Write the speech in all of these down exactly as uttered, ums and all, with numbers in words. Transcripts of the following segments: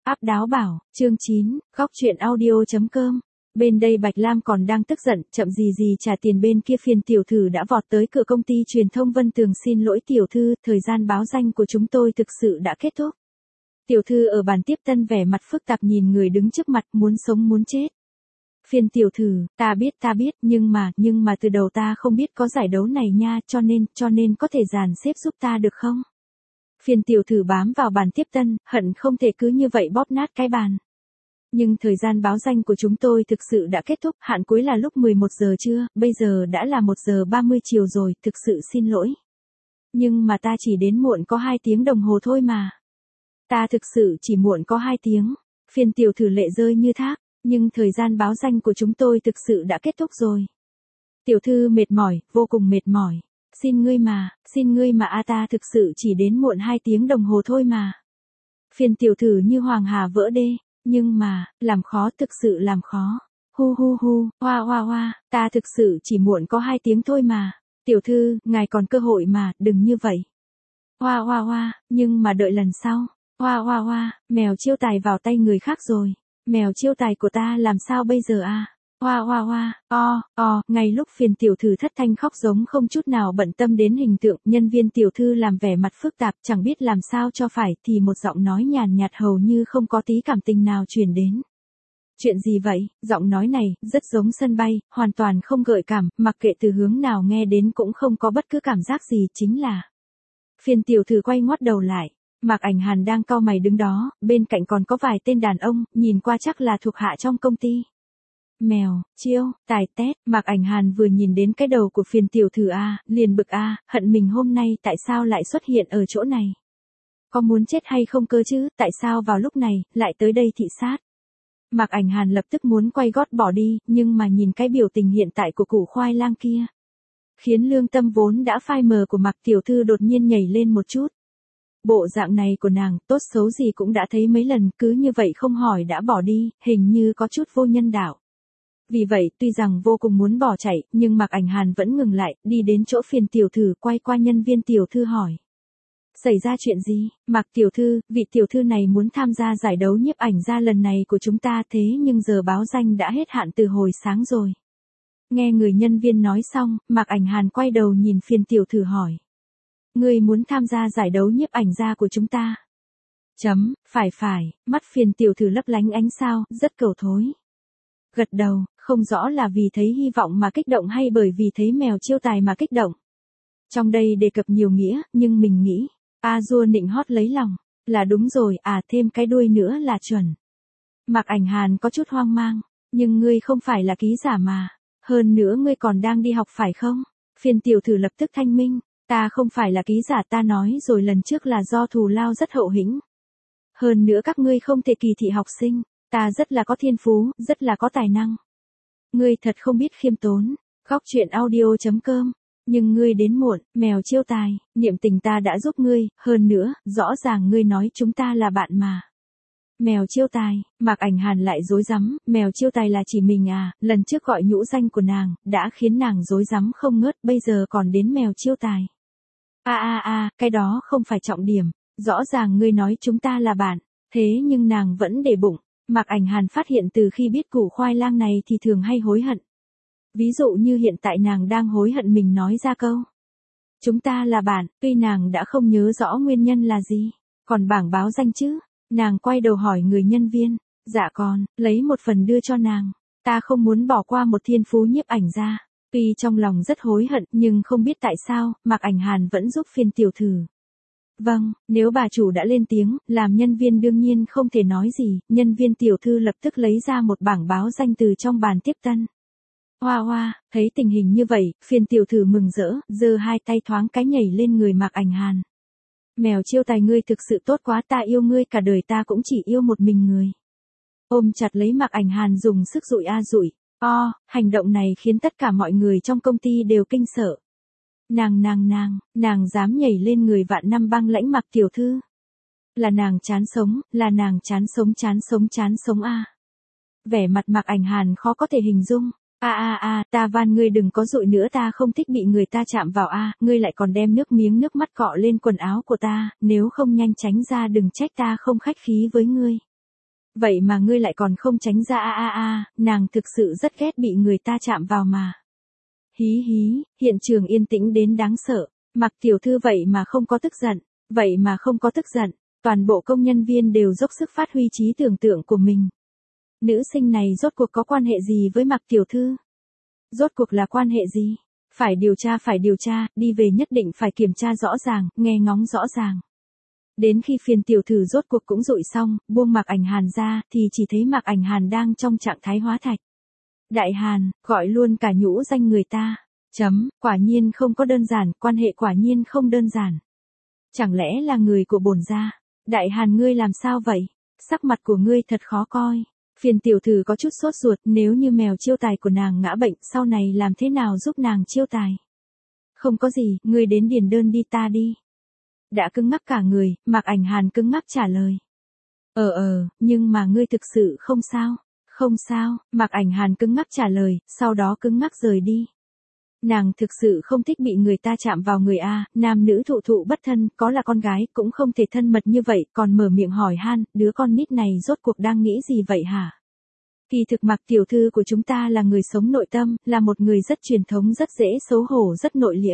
Áp đáo bảo, chương chín, góc truyện audio.com. Bên đây Bạch Lam còn đang tức giận, chậm gì gì trả tiền bên kia phiền tiểu thử đã vọt tới cửa công ty truyền thông Vân Tường xin lỗi tiểu thư, thời gian báo danh của chúng tôi thực sự đã kết thúc. Tiểu thư ở bàn tiếp tân vẻ mặt phức tạp nhìn người đứng trước mặt muốn sống muốn chết. Phiền tiểu thử, ta biết ta biết, nhưng mà, nhưng mà từ đầu ta không biết có giải đấu này nha, cho nên, cho nên có thể dàn xếp giúp ta được không? Phiền tiểu thử bám vào bàn tiếp tân, hận không thể cứ như vậy bóp nát cái bàn. Nhưng thời gian báo danh của chúng tôi thực sự đã kết thúc, hạn cuối là lúc mười một giờ trưa, bây giờ đã là một giờ ba mươi chiều rồi, thực sự xin lỗi. Nhưng mà ta chỉ đến muộn có hai tiếng đồng hồ thôi mà. Ta thực sự chỉ muộn có hai tiếng. Phiền tiểu thử lệ rơi như thác, nhưng thời gian báo danh của chúng tôi thực sự đã kết thúc rồi. Tiểu thư mệt mỏi, vô cùng mệt mỏi. Xin ngươi mà, xin ngươi mà a ta thực sự chỉ đến muộn hai tiếng đồng hồ thôi mà. Phiền tiểu thử như hoàng hà vỡ đê, nhưng mà, làm khó thực sự làm khó. Hu hu hu, hoa hoa hoa, ta thực sự chỉ muộn có hai tiếng thôi mà. Tiểu thư, ngài còn cơ hội mà, đừng như vậy. Hoa hoa hoa, nhưng mà đợi lần sau. Hoa hoa hoa, mèo chiêu tài vào tay người khác rồi. Mèo chiêu tài của ta làm sao bây giờ a? Hoa hoa hoa, o, o, ngay lúc phiền tiểu thử thất thanh khóc giống không chút nào bận tâm đến hình tượng, nhân viên tiểu thư làm vẻ mặt phức tạp, chẳng biết làm sao cho phải, thì một giọng nói nhàn nhạt hầu như không có tí cảm tình nào truyền đến. Chuyện gì vậy? Giọng nói này, rất giống sân bay, hoàn toàn không gợi cảm, mặc kệ từ hướng nào nghe đến cũng không có bất cứ cảm giác gì, chính là. Phiền tiểu thử quay ngoắt đầu lại. Mạc Ảnh Hàn đang cau mày đứng đó, bên cạnh còn có vài tên đàn ông, nhìn qua chắc là thuộc hạ trong công ty. Mèo, chiêu, tài tét, Mạc Ảnh Hàn vừa nhìn đến cái đầu của phiền tiểu thử a, liền bực a, hận mình hôm nay tại sao lại xuất hiện ở chỗ này. Có muốn chết hay không cơ chứ, tại sao vào lúc này, lại tới đây thị sát. Mạc Ảnh Hàn lập tức muốn quay gót bỏ đi, nhưng mà nhìn cái biểu tình hiện tại của củ khoai lang kia. Khiến lương tâm vốn đã phai mờ của Mạc tiểu thư đột nhiên nhảy lên một chút. Bộ dạng này của nàng, tốt xấu gì cũng đã thấy mấy lần, cứ như vậy không hỏi đã bỏ đi, hình như có chút vô nhân đạo. Vì vậy, tuy rằng vô cùng muốn bỏ chạy, nhưng Mạc Ảnh Hàn vẫn ngừng lại, đi đến chỗ phiền tiểu thử, quay qua nhân viên tiểu thư hỏi. Xảy ra chuyện gì? Mạc tiểu thư, vị tiểu thư này muốn tham gia giải đấu nhiếp ảnh gia lần này của chúng ta, thế nhưng giờ báo danh đã hết hạn từ hồi sáng rồi. Nghe người nhân viên nói xong, Mạc Ảnh Hàn quay đầu nhìn phiền tiểu thử hỏi. Ngươi muốn tham gia giải đấu nhiếp ảnh gia của chúng ta? Chấm, phải phải, mắt phiền tiểu thử lấp lánh ánh sao, rất cầu thối. Gật đầu, không rõ là vì thấy hy vọng mà kích động hay bởi vì thấy mèo chiêu tài mà kích động. Trong đây đề cập nhiều nghĩa, nhưng mình nghĩ, a dua nịnh hót lấy lòng, là đúng rồi, à thêm cái đuôi nữa là chuẩn. Mạc Ảnh Hàn có chút hoang mang, nhưng ngươi không phải là ký giả mà, hơn nữa ngươi còn đang đi học phải không? Phiền tiểu thử lập tức thanh minh. Ta không phải là ký giả, ta nói rồi lần trước là do thù lao rất hậu hĩnh. Hơn nữa các ngươi không thể kỳ thị học sinh, ta rất là có thiên phú, rất là có tài năng. Ngươi thật không biết khiêm tốn. Góc truyện audio.com. Nhưng ngươi đến muộn, mèo chiêu tài, niệm tình ta đã giúp ngươi, hơn nữa, rõ ràng ngươi nói chúng ta là bạn mà. Mèo chiêu tài, Mạc Ảnh Hàn lại rối rắm, mèo chiêu tài là chỉ mình à, lần trước gọi nhũ danh của nàng, đã khiến nàng rối rắm không ngớt, bây giờ còn đến mèo chiêu tài. A a a, cái đó không phải trọng điểm, rõ ràng ngươi nói chúng ta là bạn, thế nhưng nàng vẫn để bụng. Mạc Ảnh Hàn phát hiện từ khi biết củ khoai lang này thì thường hay hối hận. Ví dụ như hiện tại nàng đang hối hận mình nói ra câu. Chúng ta là bạn, tuy nàng đã không nhớ rõ nguyên nhân là gì, còn bảng báo danh chứ. Nàng quay đầu hỏi người nhân viên, dạ con, lấy một phần đưa cho nàng, ta không muốn bỏ qua một thiên phú nhiếp ảnh gia. Tuy trong lòng rất hối hận nhưng không biết tại sao, Mạc Ảnh Hàn vẫn giúp phiền tiểu thử. Vâng, nếu bà chủ đã lên tiếng, làm nhân viên đương nhiên không thể nói gì, nhân viên tiểu thư lập tức lấy ra một bảng báo danh từ trong bàn tiếp tân. Hoa hoa, thấy tình hình như vậy, phiền tiểu thử mừng rỡ, giơ hai tay thoáng cái nhảy lên người Mạc Ảnh Hàn. Mèo chiêu tài ngươi thực sự tốt quá, ta yêu ngươi cả đời, ta cũng chỉ yêu một mình người. Ôm chặt lấy Mạc Ảnh Hàn dùng sức dụi a dụi. O, hành động này khiến tất cả mọi người trong công ty đều kinh sợ. Nàng nàng nàng, nàng dám nhảy lên người vạn năm băng lãnh Mạc tiểu thư. Là nàng chán sống, là nàng chán sống chán sống chán sống a. Vẻ mặt Mạc Ảnh Hàn khó có thể hình dung. A a a, ta van ngươi đừng có dụi nữa, ta không thích bị người ta chạm vào a, ngươi lại còn đem nước miếng nước mắt cọ lên quần áo của ta, nếu không nhanh tránh ra đừng trách ta không khách khí với ngươi. Vậy mà ngươi lại còn không tránh ra a a a, nàng thực sự rất ghét bị người ta chạm vào mà. Hí hí, hiện trường yên tĩnh đến đáng sợ, Mạc tiểu thư vậy mà không có tức giận, vậy mà không có tức giận, toàn bộ công nhân viên đều dốc sức phát huy trí tưởng tượng của mình. Nữ sinh này rốt cuộc có quan hệ gì với Mạc tiểu thư? Rốt cuộc là quan hệ gì? Phải điều tra phải điều tra, đi về nhất định phải kiểm tra rõ ràng, nghe ngóng rõ ràng. Đến khi phiền tiểu thử rốt cuộc cũng dụi xong, buông Mạc Ảnh Hàn ra, thì chỉ thấy Mạc Ảnh Hàn đang trong trạng thái hóa thạch. Đại Hàn, gọi luôn cả nhũ danh người ta. Chấm, quả nhiên không có đơn giản, quan hệ quả nhiên không đơn giản. Chẳng lẽ là người của bổn gia? Đại Hàn ngươi làm sao vậy? Sắc mặt của ngươi thật khó coi. Phiền tiểu thử có chút sốt ruột, nếu như mèo chiêu tài của nàng ngã bệnh, sau này làm thế nào giúp nàng chiêu tài? Không có gì, ngươi đến điền đơn đi ta đi. Đã cứng ngắc cả người, Mạc Ảnh Hàn cứng ngắc trả lời. Ờ ờ, nhưng mà ngươi thực sự không sao. Không sao, Mạc Ảnh Hàn cứng ngắc trả lời, sau đó cứng ngắc rời đi. Nàng thực sự không thích bị người ta chạm vào người a, nam nữ thụ thụ bất thân, có là con gái cũng không thể thân mật như vậy, còn mở miệng hỏi han, đứa con nít này rốt cuộc đang nghĩ gì vậy hả? Kỳ thực Mạc tiểu thư của chúng ta là người sống nội tâm, là một người rất truyền thống, rất dễ xấu hổ, rất nội liễm.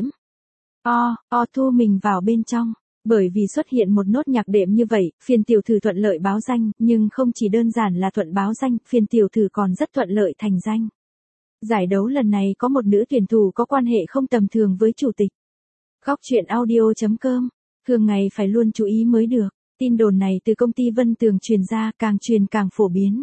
O, o thu mình vào bên trong. Bởi vì xuất hiện một nốt nhạc đệm như vậy, phiền tiểu thử thuận lợi báo danh, nhưng không chỉ đơn giản là thuận báo danh, phiền tiểu thử còn rất thuận lợi thành danh. Giải đấu lần này có một nữ tuyển thủ có quan hệ không tầm thường với chủ tịch. Góc truyện audio chấm com, thường ngày phải luôn chú ý mới được. Tin đồn này từ công ty Vân Tường truyền ra, càng truyền càng phổ biến.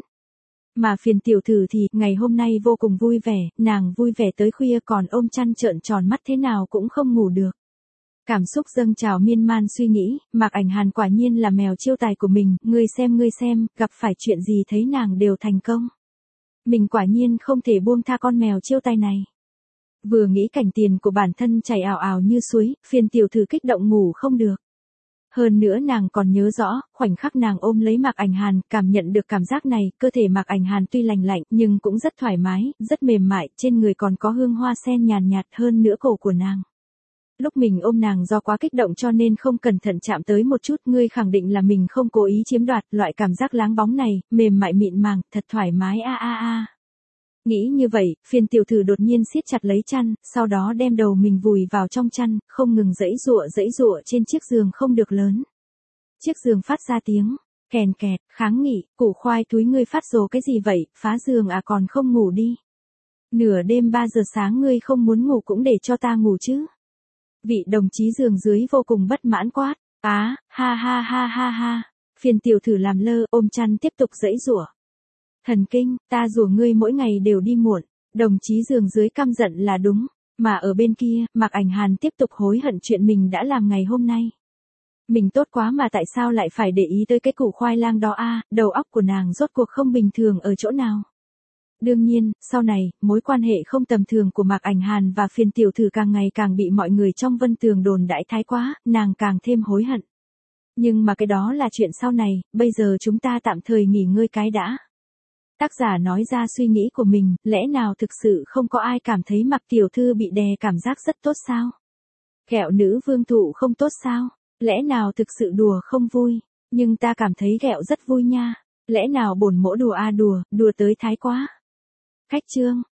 Mà phiền tiểu thử thì, ngày hôm nay vô cùng vui vẻ, nàng vui vẻ tới khuya còn ôm chăn trợn tròn mắt thế nào cũng không ngủ được. Cảm xúc dâng trào miên man suy nghĩ, Mạc Ảnh Hàn quả nhiên là mèo chiêu tài của mình, ngươi xem ngươi xem, gặp phải chuyện gì thấy nàng đều thành công. Mình quả nhiên không thể buông tha con mèo chiêu tài này. Vừa nghĩ cảnh tiền của bản thân chảy ào ào như suối, phiền tiểu thử kích động ngủ không được. Hơn nữa nàng còn nhớ rõ, khoảnh khắc nàng ôm lấy Mạc Ảnh Hàn, cảm nhận được cảm giác này, cơ thể Mạc Ảnh Hàn tuy lành lạnh, nhưng cũng rất thoải mái, rất mềm mại, trên người còn có hương hoa sen nhàn nhạt hơn nữa cổ của nàng. Lúc mình ôm nàng do quá kích động cho nên không cẩn thận chạm tới một chút, ngươi khẳng định là mình không cố ý chiếm đoạt, loại cảm giác láng bóng này, mềm mại mịn màng, thật thoải mái a a a. Nghĩ như vậy, phiền tiểu thử đột nhiên siết chặt lấy chăn, sau đó đem đầu mình vùi vào trong chăn, không ngừng giãy giụa giãy giụa trên chiếc giường không được lớn. Chiếc giường phát ra tiếng kèn kẹt, kháng nghị, củ khoai túi ngươi phát rồ cái gì vậy, phá giường à còn không ngủ đi. Nửa đêm ba giờ sáng ngươi không muốn ngủ cũng để cho ta ngủ chứ. Vị đồng chí giường dưới vô cùng bất mãn quát, á, ha ha ha ha ha, phiền tiểu thử làm lơ, ôm chăn tiếp tục giãy giụa. Thần kinh, ta rủa ngươi mỗi ngày đều đi muộn, đồng chí giường dưới căm giận là đúng, mà ở bên kia, Mạc Ảnh Hàn tiếp tục hối hận chuyện mình đã làm ngày hôm nay. Mình tốt quá mà tại sao lại phải để ý tới cái củ khoai lang đó a, đầu óc của nàng rốt cuộc không bình thường ở chỗ nào. Đương nhiên, sau này, mối quan hệ không tầm thường của Mạc Ảnh Hàn và phiền tiểu thử càng ngày càng bị mọi người trong Vân Tường đồn đãi thái quá, nàng càng thêm hối hận. Nhưng mà cái đó là chuyện sau này, bây giờ chúng ta tạm thời nghỉ ngơi cái đã. Tác giả nói ra suy nghĩ của mình, lẽ nào thực sự không có ai cảm thấy Mạc tiểu thư bị đè cảm giác rất tốt sao? Kẹo nữ vương thụ không tốt sao? Lẽ nào thực sự đùa không vui? Nhưng ta cảm thấy kẹo rất vui nha. Lẽ nào bổn mỗ đùa a đùa, đùa tới thái quá? Khách chương